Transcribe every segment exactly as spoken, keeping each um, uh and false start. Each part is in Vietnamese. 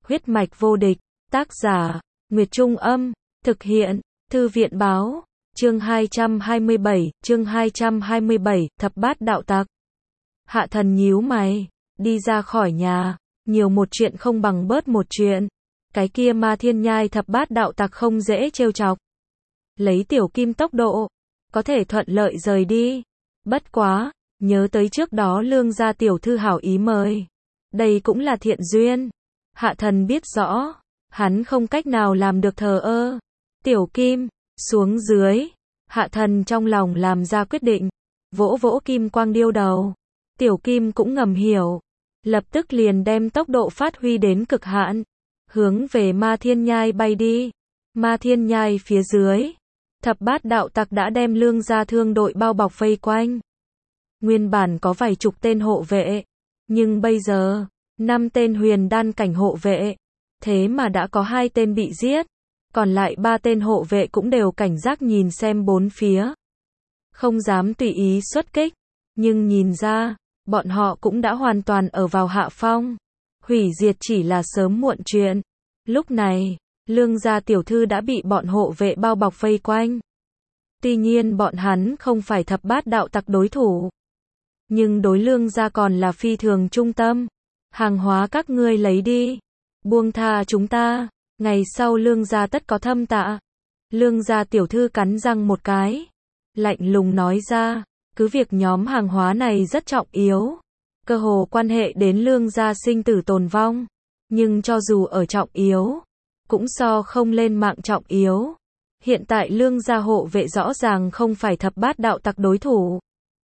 Huyết mạch vô địch, tác giả, Nguyệt Trung Âm, thực hiện, Thư viện Báo, chương hai trăm hai mươi bảy, chương hai trăm hai mươi bảy, thập bát đạo tặc. Hạ Thần nhíu mày, đi ra khỏi nhà, nhiều một chuyện không bằng bớt một chuyện. Cái kia Ma Thiên Nhai thập bát đạo tặc không dễ trêu chọc. Lấy Tiểu Kim tốc độ, có thể thuận lợi rời đi. Bất quá, nhớ tới trước đó Lương gia tiểu thư hảo ý mời. Đây cũng là thiện duyên. Hạ Thần biết rõ, hắn không cách nào làm được thờ ơ. Tiểu Kim, xuống dưới. Hạ Thần trong lòng làm ra quyết định, vỗ vỗ kim quang điêu đầu. Tiểu Kim cũng ngầm hiểu, lập tức liền đem tốc độ phát huy đến cực hạn, hướng về Ma Thiên Nhai bay đi. Ma Thiên Nhai phía dưới, thập bát đạo tặc đã đem Lương gia thương đội bao bọc vây quanh. Nguyên bản có vài chục tên hộ vệ, nhưng bây giờ, năm tên huyền đan cảnh hộ vệ, thế mà đã có hai tên bị giết, còn lại ba tên hộ vệ cũng đều cảnh giác nhìn xem bốn phía. Không dám tùy ý xuất kích, nhưng nhìn ra, bọn họ cũng đã hoàn toàn ở vào hạ phong. Hủy diệt chỉ là sớm muộn chuyện. Lúc này, Lương gia tiểu thư đã bị bọn hộ vệ bao bọc vây quanh. Tuy nhiên bọn hắn không phải thập bát đạo tặc đối thủ, nhưng đối Lương gia còn là phi thường trung tâm. Hàng hóa các ngươi lấy đi, buông tha chúng ta, ngày sau Lương gia tất có thâm tạ. Lương gia tiểu thư cắn răng một cái, lạnh lùng nói ra, cứ việc nhóm hàng hóa này rất trọng yếu, cơ hồ quan hệ đến Lương gia sinh tử tồn vong, nhưng cho dù ở trọng yếu, cũng so không lên mạng trọng yếu. Hiện tại Lương gia hộ vệ rõ ràng không phải thập bát đạo tặc đối thủ.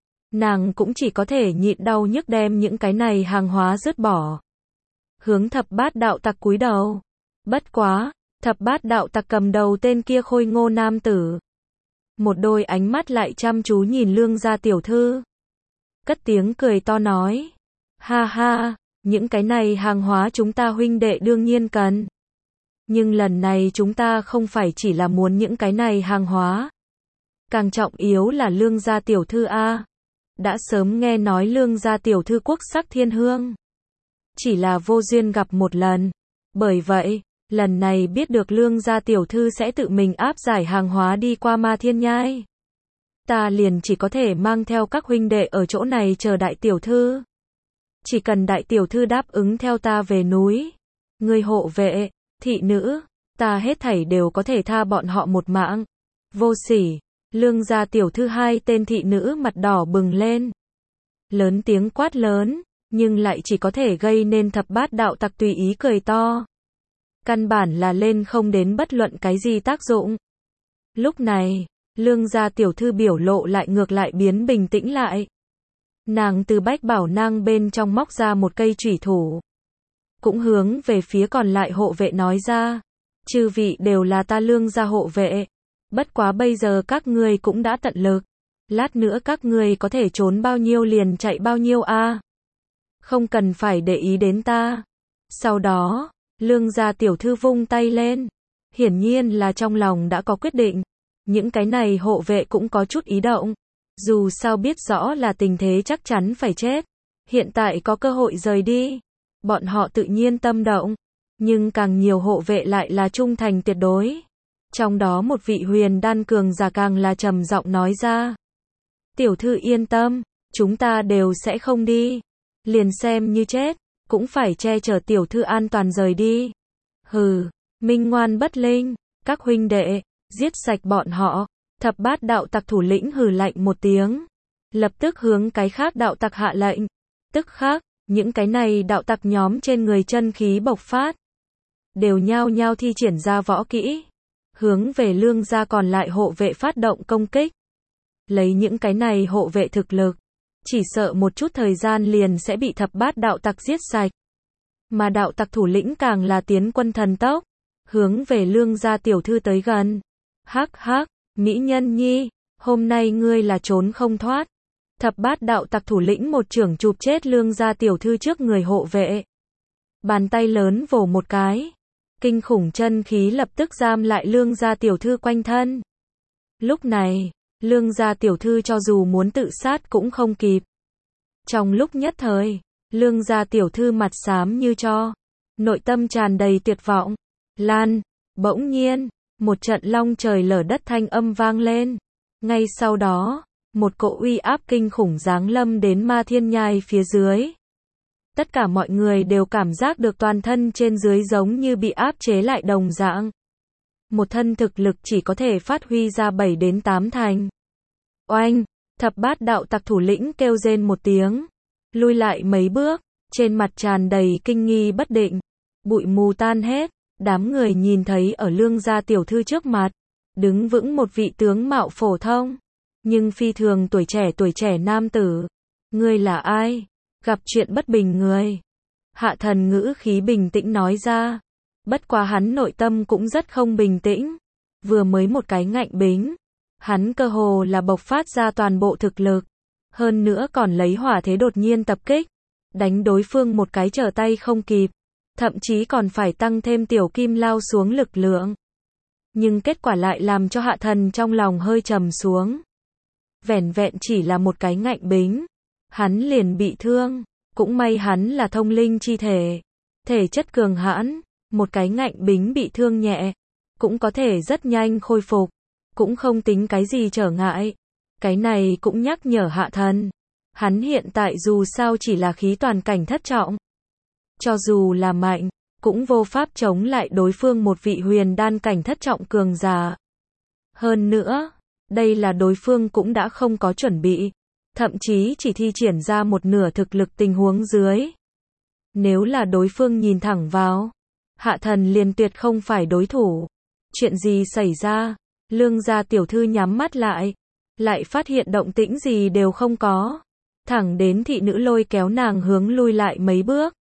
Nàng cũng chỉ có thể nhịn đau nhức đem những cái này hàng hóa dứt bỏ. Hướng thập bát đạo tặc cúi đầu. Bất quá, thập bát đạo tặc cầm đầu tên kia khôi ngô nam tử. Một đôi ánh mắt lại chăm chú nhìn Lương gia tiểu thư. Cất tiếng cười to nói. Ha ha, những cái này hàng hóa chúng ta huynh đệ đương nhiên cần. Nhưng lần này chúng ta không phải chỉ là muốn những cái này hàng hóa. Càng trọng yếu là Lương gia tiểu thư A. Đã sớm nghe nói Lương gia tiểu thư quốc sắc thiên hương. Chỉ là vô duyên gặp một lần. Bởi vậy, lần này biết được Lương gia tiểu thư sẽ tự mình áp giải hàng hóa đi qua Ma Thiên Nhai. Ta liền chỉ có thể mang theo các huynh đệ ở chỗ này chờ đại tiểu thư. Chỉ cần đại tiểu thư đáp ứng theo ta về núi. Người hộ vệ, thị nữ, ta hết thảy đều có thể tha bọn họ một mạng. Vô sỉ. Lương gia tiểu thư hai tên thị nữ mặt đỏ bừng lên. Lớn tiếng quát lớn, nhưng lại chỉ có thể gây nên thập bát đạo tặc tùy ý cười to. Căn bản là lên không đến bất luận cái gì tác dụng. Lúc này, Lương gia tiểu thư biểu lộ lại ngược lại biến bình tĩnh lại. Nàng từ bách bảo nang bên trong móc ra một cây chủy thủ. Cũng hướng về phía còn lại hộ vệ nói ra. Chư vị đều là ta Lương gia hộ vệ. Bất quá bây giờ các ngươi cũng đã tận lực. Lát nữa các ngươi có thể trốn bao nhiêu liền chạy bao nhiêu a. Không cần phải để ý đến ta. Sau đó, Lương gia tiểu thư vung tay lên. Hiển nhiên là trong lòng đã có quyết định. Những cái này hộ vệ cũng có chút ý động. Dù sao biết rõ là tình thế chắc chắn phải chết. Hiện tại có cơ hội rời đi. Bọn họ tự nhiên tâm động. Nhưng càng nhiều hộ vệ lại là trung thành tuyệt đối. Trong đó một vị huyền đan cường giả càng là trầm giọng nói ra. Tiểu thư yên tâm, chúng ta đều sẽ không đi. Liền xem như chết, cũng phải che chở tiểu thư an toàn rời đi. Hừ, minh ngoan bất linh, các huynh đệ, giết sạch bọn họ. Thập bát đạo tặc thủ lĩnh hừ lạnh một tiếng. Lập tức hướng cái khác đạo tặc hạ lệnh. Tức khắc, những cái này đạo tặc nhóm trên người chân khí bộc phát. Đều nhao nhao thi triển ra võ kỹ. Hướng về Lương gia còn lại hộ vệ phát động công kích. Lấy những cái này hộ vệ thực lực, chỉ sợ một chút thời gian liền sẽ bị thập bát đạo tặc giết sạch. Mà đạo tặc thủ lĩnh càng là tiến quân thần tốc, hướng về Lương gia tiểu thư tới gần. Hắc hắc, mỹ nhân nhi, hôm nay ngươi là trốn không thoát. Thập bát đạo tặc thủ lĩnh một chưởng chụp chết Lương gia tiểu thư trước người hộ vệ. Bàn tay lớn vồ một cái. Kinh khủng chân khí lập tức giam lại Lương gia tiểu thư quanh thân. Lúc này, Lương gia tiểu thư cho dù muốn tự sát cũng không kịp. Trong lúc nhất thời, Lương gia tiểu thư mặt xám như tro. nội tâm tràn đầy tuyệt vọng. Lan, bỗng nhiên, một trận long trời lở đất thanh âm vang lên. Ngay sau đó, một cỗ uy áp kinh khủng giáng lâm đến Ma Thiên Nhai phía dưới. Tất cả mọi người đều cảm giác được toàn thân trên dưới giống như bị áp chế lại đồng dạng. Một thân thực lực chỉ có thể phát huy ra bảy đến tám thành. Oanh, thập bát đạo tặc thủ lĩnh kêu rên một tiếng, lui lại mấy bước, trên mặt tràn đầy kinh nghi bất định. Bụi mù tan hết, đám người nhìn thấy ở Lương gia tiểu thư trước mặt, đứng vững một vị tướng mạo phổ thông, nhưng phi thường tuổi trẻ tuổi trẻ nam tử. Ngươi là ai? Gặp chuyện bất bình người. Hạ Thần ngữ khí bình tĩnh nói ra. Bất quá hắn nội tâm cũng rất không bình tĩnh. Vừa mới một cái ngạnh bính, hắn cơ hồ là bộc phát ra toàn bộ thực lực. Hơn nữa còn lấy hỏa thế đột nhiên tập kích, đánh đối phương một cái trở tay không kịp. Thậm chí còn phải tăng thêm tiểu kim lao xuống lực lượng. Nhưng kết quả lại làm cho Hạ Thần trong lòng hơi trầm xuống. Vẻn vẹn chỉ là một cái ngạnh bính, hắn liền bị thương. Cũng may hắn là thông linh chi thể, thể chất cường hãn, một cái ngạnh bính bị thương nhẹ, cũng có thể rất nhanh khôi phục, cũng không tính cái gì trở ngại. Cái này cũng nhắc nhở Hạ Thần, hắn hiện tại dù sao chỉ là khí toàn cảnh thất trọng. Cho dù là mạnh, cũng vô pháp chống lại đối phương một vị huyền đan cảnh thất trọng cường giả. Hơn nữa, đây là đối phương cũng đã không có chuẩn bị, thậm chí chỉ thi triển ra một nửa thực lực tình huống dưới. Nếu là đối phương nhìn thẳng vào, Hạ Thần liền tuyệt không phải đối thủ. Chuyện gì xảy ra? Lương gia tiểu thư nhắm mắt lại, lại phát hiện động tĩnh gì đều không có. Thẳng đến thị nữ lôi kéo nàng hướng lui lại mấy bước.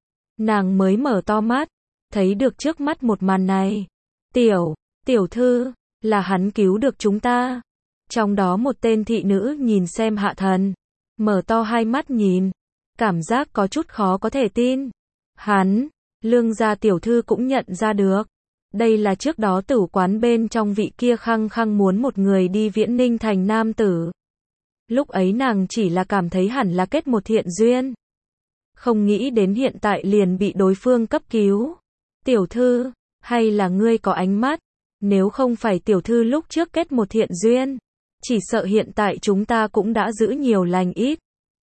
Nàng mới mở to mắt, thấy được trước mắt một màn này. Tiểu, tiểu thư, là hắn cứu được chúng ta. Trong đó một tên thị nữ nhìn xem Hạ Thần, mở to hai mắt nhìn, cảm giác có chút khó có thể tin. Hắn, Lương gia tiểu thư cũng nhận ra được. Đây là trước đó tử quán bên trong vị kia khăng khăng muốn một người đi Viễn Ninh thành nam tử. Lúc ấy nàng chỉ là cảm thấy hẳn là kết một thiện duyên. Không nghĩ đến hiện tại liền bị đối phương cấp cứu. Tiểu thư, hay là ngươi có ánh mắt? Nếu không phải tiểu thư lúc trước kết một thiện duyên, chỉ sợ hiện tại chúng ta cũng đã giữ nhiều lành ít.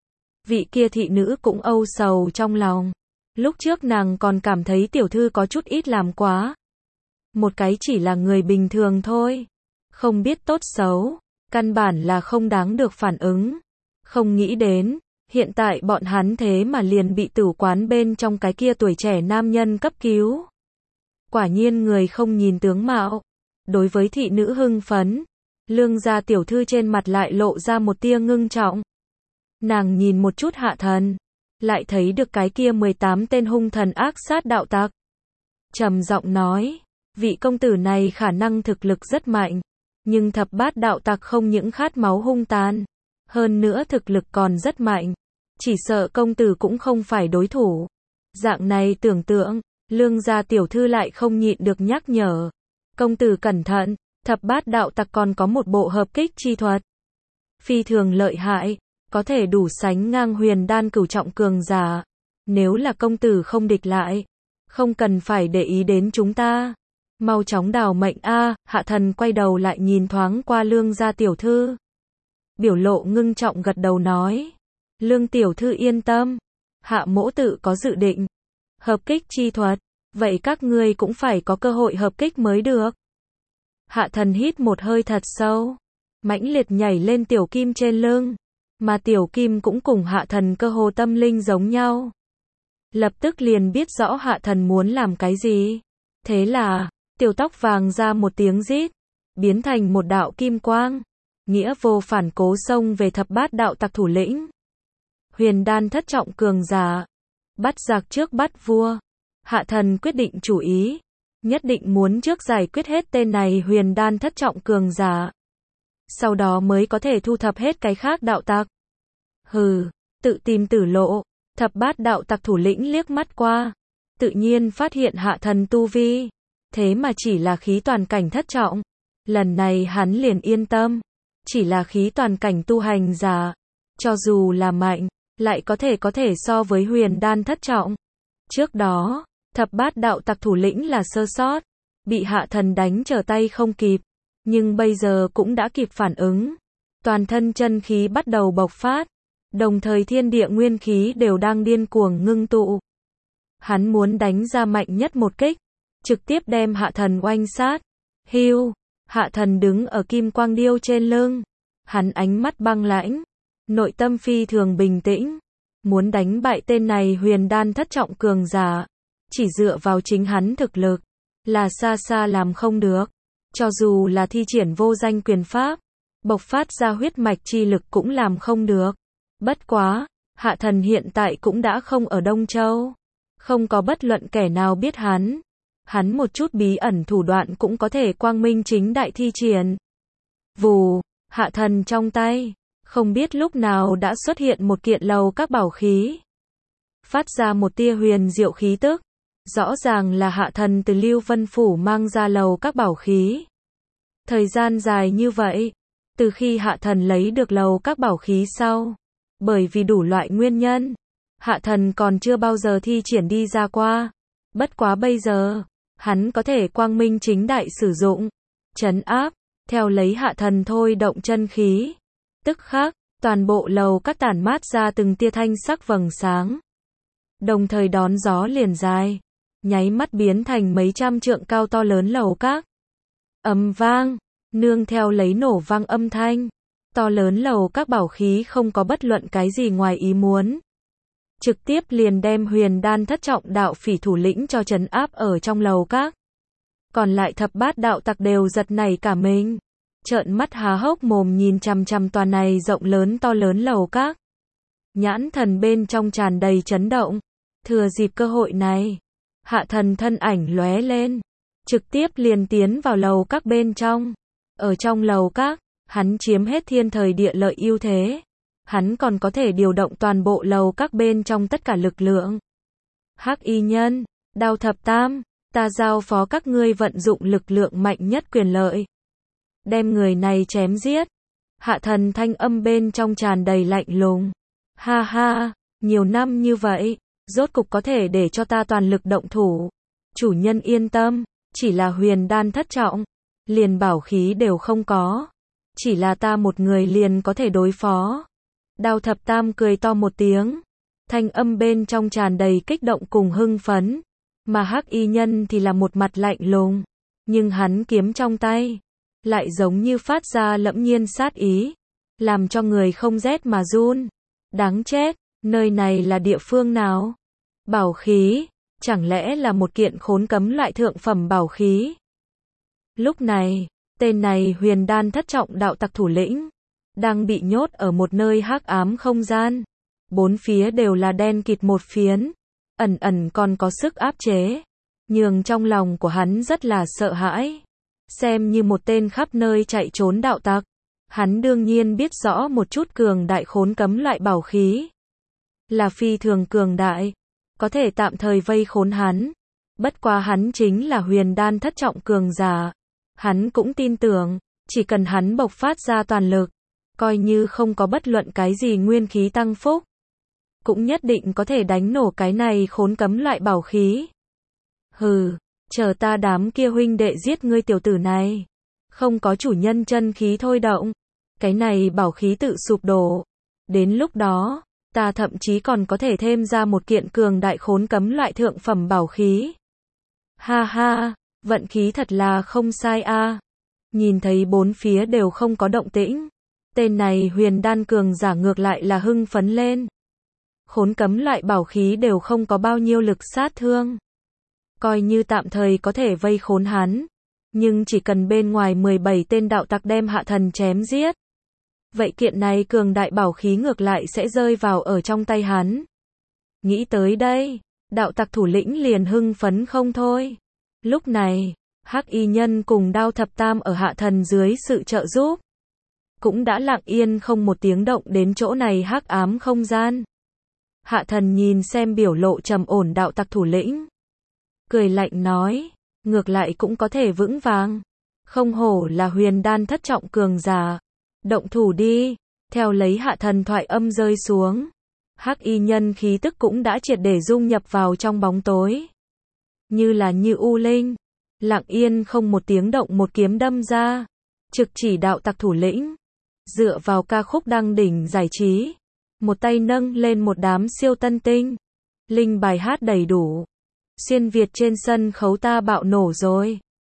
Vị kia thị nữ cũng âu sầu trong lòng. Lúc trước nàng còn cảm thấy tiểu thư có chút ít làm quá. Một cái chỉ là người bình thường thôi. Không biết tốt xấu, căn bản là không đáng được phản ứng. Không nghĩ đến, hiện tại bọn hắn thế mà liền bị tử quán bên trong cái kia tuổi trẻ nam nhân cấp cứu. Quả nhiên người không nhìn tướng mạo. Đối với thị nữ hưng phấn, Lương gia tiểu thư trên mặt lại lộ ra một tia ngưng trọng. Nàng nhìn một chút Hạ Thần, lại thấy được cái kia mười tám tên hung thần ác sát đạo tặc. Trầm giọng nói, vị công tử này khả năng thực lực rất mạnh, nhưng thập bát đạo tặc không những khát máu hung tàn, hơn nữa thực lực còn rất mạnh, chỉ sợ công tử cũng không phải đối thủ. Dạng này tưởng tượng, Lương gia tiểu thư lại không nhịn được nhắc nhở, công tử cẩn thận, thập bát đạo tặc còn có một bộ hợp kích chi thuật, phi thường lợi hại, có thể đủ sánh ngang huyền đan cửu trọng cường giả. Nếu là công tử không địch lại, không cần phải để ý đến chúng ta, mau chóng đào mệnh a. Hạ Thần quay đầu lại nhìn thoáng qua Lương gia tiểu thư, biểu lộ ngưng trọng gật đầu nói, Lương tiểu thư yên tâm, Hạ mỗ tự có dự định. Hợp kích chi thuật, vậy các ngươi cũng phải có cơ hội hợp kích mới được. Hạ Thần hít một hơi thật sâu, mãnh liệt nhảy lên tiểu kim trên lưng, mà tiểu kim cũng cùng Hạ Thần cơ hồ tâm linh giống nhau. Lập tức liền biết rõ Hạ Thần muốn làm cái gì. Thế là, tiểu tóc vàng ra một tiếng rít, biến thành một đạo kim quang, nghĩa vô phản cố xông về thập bát đạo tặc thủ lĩnh. Huyền đan thất trọng cường giả, bắt giặc trước bắt vua. Hạ Thần quyết định chủ ý, nhất định muốn trước giải quyết hết tên này huyền đan thất trọng cường giả, sau đó mới có thể thu thập hết cái khác đạo tặc. Hừ, tự tìm tử lộ. Thập bát đạo tặc thủ lĩnh liếc mắt qua, tự nhiên phát hiện Hạ Thần tu vi, thế mà chỉ là khí toàn cảnh thất trọng. Lần này hắn liền yên tâm, chỉ là khí toàn cảnh tu hành giả, cho dù là mạnh, lại có thể có thể so với huyền đan thất trọng. Trước đó, Thập bát đạo tặc thủ lĩnh là sơ sót, bị hạ thần đánh trở tay không kịp, nhưng bây giờ cũng đã kịp phản ứng. Toàn thân chân khí bắt đầu bộc phát, đồng thời thiên địa nguyên khí đều đang điên cuồng ngưng tụ. Hắn muốn đánh ra mạnh nhất một kích, trực tiếp đem hạ thần oanh sát. Hưu, hạ thần đứng ở kim quang điêu trên lưng, hắn ánh mắt băng lãnh, nội tâm phi thường bình tĩnh, muốn đánh bại tên này huyền đan thất trọng cường giả, chỉ dựa vào chính hắn thực lực, là xa xa làm không được. Cho dù là thi triển vô danh quyền pháp, bộc phát ra huyết mạch chi lực cũng làm không được. Bất quá, hạ thần hiện tại cũng đã không ở Đông Châu, không có bất luận kẻ nào biết hắn. Hắn một chút bí ẩn thủ đoạn cũng có thể quang minh chính đại thi triển. Vù, hạ thần trong tay, không biết lúc nào đã xuất hiện một kiện lầu các bảo khí. Phát ra một tia huyền diệu khí tức. Rõ ràng là hạ thần từ Lưu Vân Phủ mang ra lầu các bảo khí. Thời gian dài như vậy, từ khi hạ thần lấy được lầu các bảo khí sau, bởi vì đủ loại nguyên nhân, hạ thần còn chưa bao giờ thi triển đi ra qua. Bất quá bây giờ, hắn có thể quang minh chính đại sử dụng, trấn áp, theo lấy hạ thần thôi động chân khí. Tức khắc, toàn bộ lầu các tản mát ra từng tia thanh sắc vầng sáng. Đồng thời đón gió liền dài, nháy mắt biến thành mấy trăm trượng cao to lớn lầu các. Ầm vang, nương theo lấy nổ vang âm thanh, to lớn lầu các bảo khí không có bất luận cái gì ngoài ý muốn. Trực tiếp liền đem huyền đan thất trọng đạo phỉ thủ lĩnh cho trấn áp ở trong lầu các. Còn lại thập bát đạo tặc đều giật nảy cả mình, trợn mắt há hốc mồm nhìn chằm chằm tòa này rộng lớn to lớn lầu các. Nhãn thần bên trong tràn đầy chấn động. Thừa dịp cơ hội này, hạ thần thân ảnh lóe lên, trực tiếp liền tiến vào lầu các bên trong. Ở trong lầu các, hắn chiếm hết thiên thời địa lợi ưu thế. Hắn còn có thể điều động toàn bộ lầu các bên trong tất cả lực lượng. Hắc y nhân, Đao thập tam, ta giao phó các ngươi vận dụng lực lượng mạnh nhất quyền lợi. Đem người này chém giết. Hạ thần thanh âm bên trong tràn đầy lạnh lùng. Ha ha, nhiều năm như vậy, rốt cục có thể để cho ta toàn lực động thủ. Chủ nhân yên tâm, chỉ là huyền đan thất trọng, liền bảo khí đều không có. Chỉ là ta một người liền có thể đối phó. Đao thập tam cười to một tiếng. Thanh âm bên trong tràn đầy kích động cùng hưng phấn. Mà hắc y nhân thì là một mặt lạnh lùng. Nhưng hắn kiếm trong tay, lại giống như phát ra lẫm nhiên sát ý. Làm cho người không rét mà run. Đáng chết, nơi này là địa phương nào? Bảo khí, chẳng lẽ là một kiện khốn cấm loại thượng phẩm bảo khí? Lúc này, tên này huyền đan thất trọng đạo tặc thủ lĩnh, đang bị nhốt ở một nơi hắc ám không gian. Bốn phía đều là đen kịt một phiến, ẩn ẩn còn có sức áp chế, nhường trong lòng của hắn rất là sợ hãi. Xem như một tên khắp nơi chạy trốn đạo tặc, hắn đương nhiên biết rõ một chút cường đại khốn cấm loại bảo khí. Là phi thường cường đại, có thể tạm thời vây khốn hắn. Bất quá hắn chính là huyền đan thất trọng cường giả. Hắn cũng tin tưởng, chỉ cần hắn bộc phát ra toàn lực, coi như không có bất luận cái gì nguyên khí tăng phúc, cũng nhất định có thể đánh nổ cái này khốn cấm loại bảo khí. Hừ, chờ ta đám kia huynh đệ giết ngươi tiểu tử này. Không có chủ nhân chân khí thôi động, cái này bảo khí tự sụp đổ. Đến lúc đó, ta thậm chí còn có thể thêm ra một kiện cường đại khốn cấm loại thượng phẩm bảo khí. Ha ha, vận khí thật là không sai a. À. Nhìn thấy bốn phía đều không có động tĩnh, tên này huyền đan cường giả ngược lại là hưng phấn lên. Khốn cấm loại bảo khí đều không có bao nhiêu lực sát thương. Coi như tạm thời có thể vây khốn hắn, nhưng chỉ cần bên ngoài mười bảy tên đạo tặc đem hạ thần chém giết, vậy kiện này cường đại bảo khí ngược lại sẽ rơi vào ở trong tay hắn. Nghĩ tới đây, đạo tặc thủ lĩnh liền hưng phấn không thôi. Lúc này, hắc y nhân cùng Đao thập tam ở hạ thần dưới sự trợ giúp, cũng đã lặng yên không một tiếng động đến chỗ này hắc ám không gian. Hạ thần nhìn xem biểu lộ trầm ổn đạo tặc thủ lĩnh, cười lạnh nói, ngược lại cũng có thể vững vàng. Không hổ là huyền đan thất trọng cường giả. Động thủ đi. Theo lấy hạ thần thoại âm rơi xuống, hắc y nhân khí tức cũng đã triệt để dung nhập vào trong bóng tối. như là như u linh, lặng yên không một tiếng động một kiếm đâm ra, trực chỉ đạo tặc thủ lĩnh. Dựa vào ca khúc đăng đỉnh giải trí, một tay nâng lên một đám siêu tân tinh, linh bài hát đầy đủ. Xuyên Việt trên sân khấu ta bạo nổ rồi.